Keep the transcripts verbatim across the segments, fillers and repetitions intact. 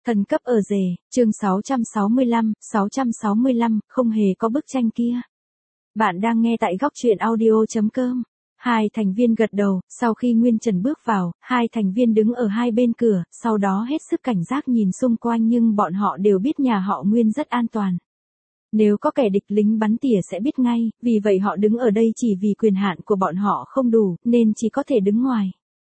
Thần cấp ở rể, chương sáu trăm sáu mươi lăm, sáu trăm sáu mươi lăm, không hề có bức tranh kia. Bạn đang nghe tại góc truyện audio chấm com. Hai thành viên gật đầu, sau khi Nguyên Trần bước vào, hai thành viên đứng ở hai bên cửa, sau đó hết sức cảnh giác nhìn xung quanh nhưng bọn họ đều biết nhà họ Nguyên rất an toàn. Nếu có kẻ địch lính bắn tỉa sẽ biết ngay, vì vậy họ đứng ở đây chỉ vì quyền hạn của bọn họ không đủ, nên chỉ có thể đứng ngoài.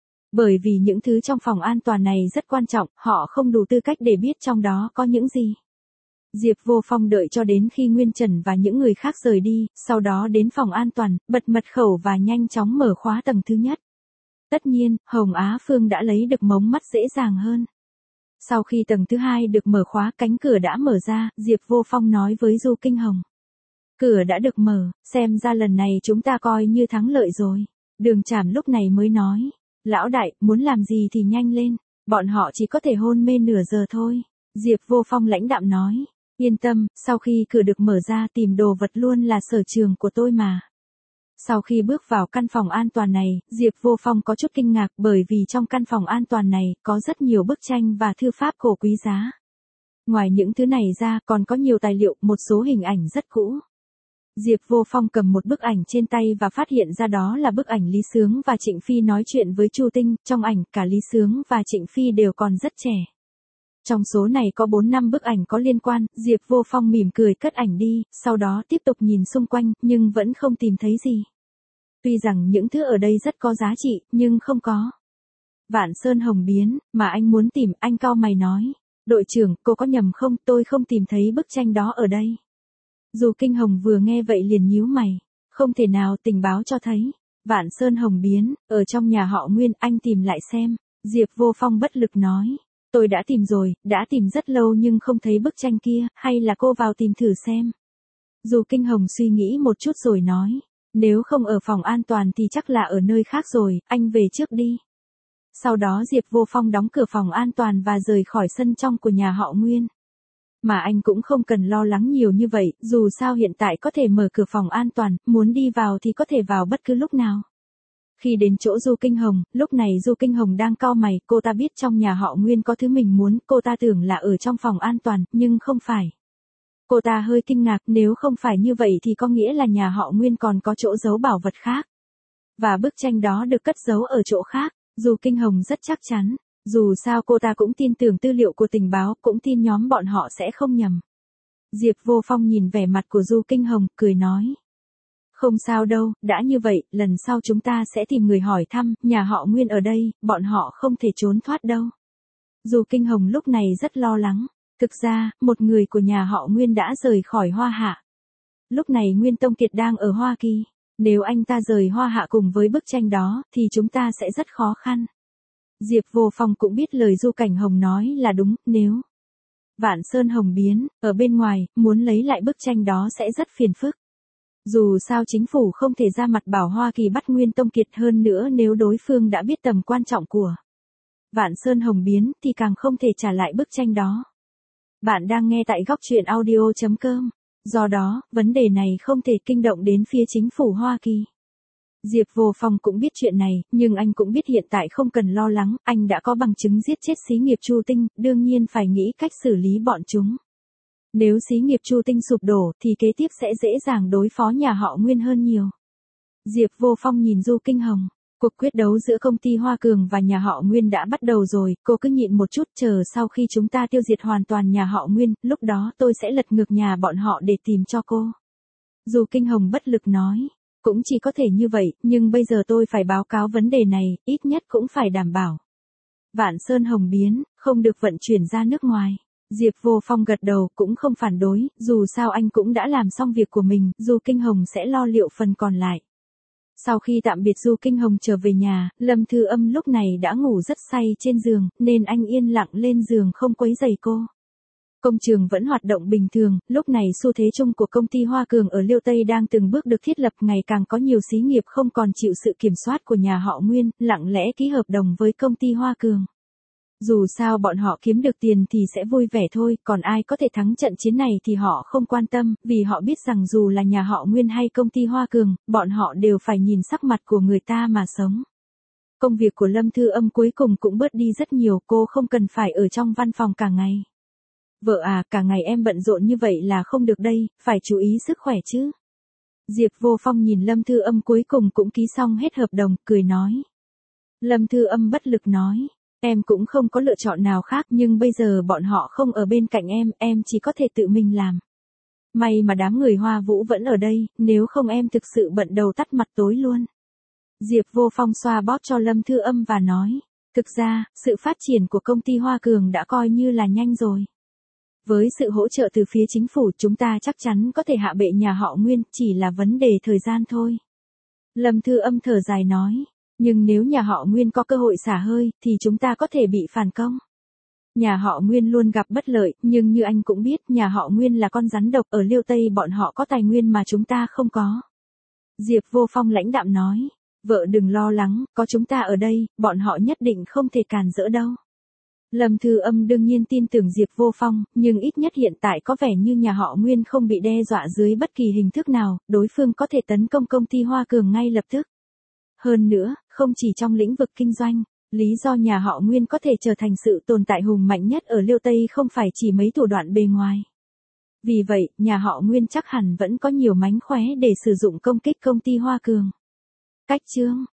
Bởi vì những thứ trong phòng an toàn này rất quan trọng, họ không đủ tư cách để biết trong đó có những gì. Diệp Vô Phong đợi cho đến khi Nguyên Trần và những người khác rời đi, sau đó đến phòng an toàn, bật mật khẩu và nhanh chóng mở khóa tầng thứ nhất. Tất nhiên, Hồng Á Phương đã lấy được mống mắt dễ dàng hơn. Sau khi tầng thứ hai được mở khóa, cánh cửa đã mở ra, Diệp Vô Phong nói với Du Kinh Hồng. Cửa đã được mở, xem ra lần này chúng ta coi như thắng lợi rồi. Đường Trảm lúc này mới nói. Lão đại, muốn làm gì thì nhanh lên, bọn họ chỉ có thể hôn mê nửa giờ thôi. Diệp Vô Phong lãnh đạm nói. Yên tâm, sau khi cửa được mở ra tìm đồ vật luôn là sở trường của tôi mà. Sau khi bước vào căn phòng an toàn này, Diệp Vô Phong có chút kinh ngạc bởi vì trong căn phòng an toàn này có rất nhiều bức tranh và thư pháp cổ quý giá. Ngoài những thứ này ra còn có nhiều tài liệu, một số hình ảnh rất cũ. Diệp Vô Phong cầm một bức ảnh trên tay và phát hiện ra đó là bức ảnh Lý Sướng và Trịnh Phi nói chuyện với Chu Tinh, trong ảnh cả Lý Sướng và Trịnh Phi đều còn rất trẻ. Trong số này có bốn năm bức ảnh có liên quan, Diệp Vô Phong mỉm cười cất ảnh đi, sau đó tiếp tục nhìn xung quanh, nhưng vẫn không tìm thấy gì. Tuy rằng những thứ ở đây rất có giá trị, nhưng không có. Vạn Sơn Hồng biến, mà anh muốn tìm, anh cau mày nói. Đội trưởng, cô có nhầm không, tôi không tìm thấy bức tranh đó ở đây. Du Kinh Hồng vừa nghe vậy liền nhíu mày, không thể nào, tình báo cho thấy, Vạn Sơn Hồng biến, ở trong nhà họ Nguyên, anh tìm lại xem. Diệp Vô Phong bất lực nói, tôi đã tìm rồi, đã tìm rất lâu nhưng không thấy bức tranh kia, hay là cô vào tìm thử xem. Du Kinh Hồng suy nghĩ một chút rồi nói, nếu không ở phòng an toàn thì chắc là ở nơi khác rồi, anh về trước đi. Sau đó Diệp Vô Phong đóng cửa phòng an toàn và rời khỏi sân trong của nhà họ Nguyên. Mà anh cũng không cần lo lắng nhiều như vậy, dù sao hiện tại có thể mở cửa phòng an toàn, muốn đi vào thì có thể vào bất cứ lúc nào. Khi đến chỗ Du Kinh Hồng, lúc này Du Kinh Hồng đang cau mày, cô ta biết trong nhà họ Nguyên có thứ mình muốn, cô ta tưởng là ở trong phòng an toàn, nhưng không phải. Cô ta hơi kinh ngạc, nếu không phải như vậy thì có nghĩa là nhà họ Nguyên còn có chỗ giấu bảo vật khác. Và bức tranh đó được cất giấu ở chỗ khác, Du Kinh Hồng rất chắc chắn. Dù sao cô ta cũng tin tưởng tư liệu của tình báo, cũng tin nhóm bọn họ sẽ không nhầm. Diệp Vô Phong nhìn vẻ mặt của Du Kinh Hồng, cười nói. Không sao đâu, đã như vậy, lần sau chúng ta sẽ tìm người hỏi thăm, nhà họ Nguyên ở đây, bọn họ không thể trốn thoát đâu. Du Kinh Hồng lúc này rất lo lắng. Thực ra, một người của nhà họ Nguyên đã rời khỏi Hoa Hạ. Lúc này Nguyên Tông Kiệt đang ở Hoa Kỳ. Nếu anh ta rời Hoa Hạ cùng với bức tranh đó, thì chúng ta sẽ rất khó khăn. Diệp Vô Phong cũng biết lời Du Cảnh Hồng nói là đúng, nếu Vạn Sơn Hồng biến, ở bên ngoài, muốn lấy lại bức tranh đó sẽ rất phiền phức. Dù sao chính phủ không thể ra mặt bảo Hoa Kỳ bắt Nguyên Tông Kiệt, hơn nữa nếu đối phương đã biết tầm quan trọng của Vạn Sơn Hồng biến thì càng không thể trả lại bức tranh đó. Bạn đang nghe tại góc truyện audio chấm com. Do đó, vấn đề này không thể kinh động đến phía chính phủ Hoa Kỳ. Diệp Vô Phong cũng biết chuyện này, nhưng anh cũng biết hiện tại không cần lo lắng, anh đã có bằng chứng giết chết xí nghiệp Chu Tinh, đương nhiên phải nghĩ cách xử lý bọn chúng. Nếu xí nghiệp Chu Tinh sụp đổ thì kế tiếp sẽ dễ dàng đối phó nhà họ Nguyên hơn nhiều. Diệp Vô Phong nhìn Du Kinh Hồng, cuộc quyết đấu giữa công ty Hoa Cường và nhà họ Nguyên đã bắt đầu rồi, cô cứ nhịn một chút, chờ sau khi chúng ta tiêu diệt hoàn toàn nhà họ Nguyên, lúc đó tôi sẽ lật ngược nhà bọn họ để tìm cho cô. Du Kinh Hồng bất lực nói. Cũng chỉ có thể như vậy, nhưng bây giờ tôi phải báo cáo vấn đề này, ít nhất cũng phải đảm bảo. Vạn Sơn Hồng biến, không được vận chuyển ra nước ngoài. Diệp Vô Phong gật đầu, cũng không phản đối, dù sao anh cũng đã làm xong việc của mình, Du Kinh Hồng sẽ lo liệu phần còn lại. Sau khi tạm biệt Du Kinh Hồng trở về nhà, Lâm Thư Âm lúc này đã ngủ rất say trên giường, nên anh yên lặng lên giường không quấy rầy cô. Công trường vẫn hoạt động bình thường, lúc này xu thế chung của công ty Hoa Cường ở Liêu Tây đang từng bước được thiết lập, ngày càng có nhiều xí nghiệp không còn chịu sự kiểm soát của nhà họ Nguyên, lặng lẽ ký hợp đồng với công ty Hoa Cường. Dù sao bọn họ kiếm được tiền thì sẽ vui vẻ thôi, còn ai có thể thắng trận chiến này thì họ không quan tâm, vì họ biết rằng dù là nhà họ Nguyên hay công ty Hoa Cường, bọn họ đều phải nhìn sắc mặt của người ta mà sống. Công việc của Lâm Thư Âm cuối cùng cũng bớt đi rất nhiều, cô không cần phải ở trong văn phòng cả ngày. Vợ à, cả ngày em bận rộn như vậy là không được đây, phải chú ý sức khỏe chứ. Diệp Vô Phong nhìn Lâm Thư Âm cuối cùng cũng ký xong hết hợp đồng, cười nói. Lâm Thư Âm bất lực nói, em cũng không có lựa chọn nào khác nhưng bây giờ bọn họ không ở bên cạnh em, em chỉ có thể tự mình làm. May mà đám người Hoa Vũ vẫn ở đây, nếu không em thực sự bận đầu tắt mặt tối luôn. Diệp Vô Phong xoa bóp cho Lâm Thư Âm và nói, thực ra, sự phát triển của công ty Hoa Cường đã coi như là nhanh rồi. Với sự hỗ trợ từ phía chính phủ chúng ta chắc chắn có thể hạ bệ nhà họ Nguyên, chỉ là vấn đề thời gian thôi. Lâm Thư Âm thở dài nói, nhưng nếu nhà họ Nguyên có cơ hội xả hơi, thì chúng ta có thể bị phản công. Nhà họ Nguyên luôn gặp bất lợi, nhưng như anh cũng biết, nhà họ Nguyên là con rắn độc, ở Liêu Tây bọn họ có tài nguyên mà chúng ta không có. Diệp Vô Phong lãnh đạm nói, vợ đừng lo lắng, có chúng ta ở đây, bọn họ nhất định không thể cản rỡ đâu. Lâm Thư Âm đương nhiên tin tưởng Diệp Vô Phong, nhưng ít nhất hiện tại có vẻ như nhà họ Nguyên không bị đe dọa dưới bất kỳ hình thức nào, đối phương có thể tấn công công ty Hoa Cường ngay lập tức. Hơn nữa, không chỉ trong lĩnh vực kinh doanh, lý do nhà họ Nguyên có thể trở thành sự tồn tại hùng mạnh nhất ở Liêu Tây không phải chỉ mấy thủ đoạn bề ngoài. Vì vậy, nhà họ Nguyên chắc hẳn vẫn có nhiều mánh khóe để sử dụng công kích công ty Hoa Cường. Cách chương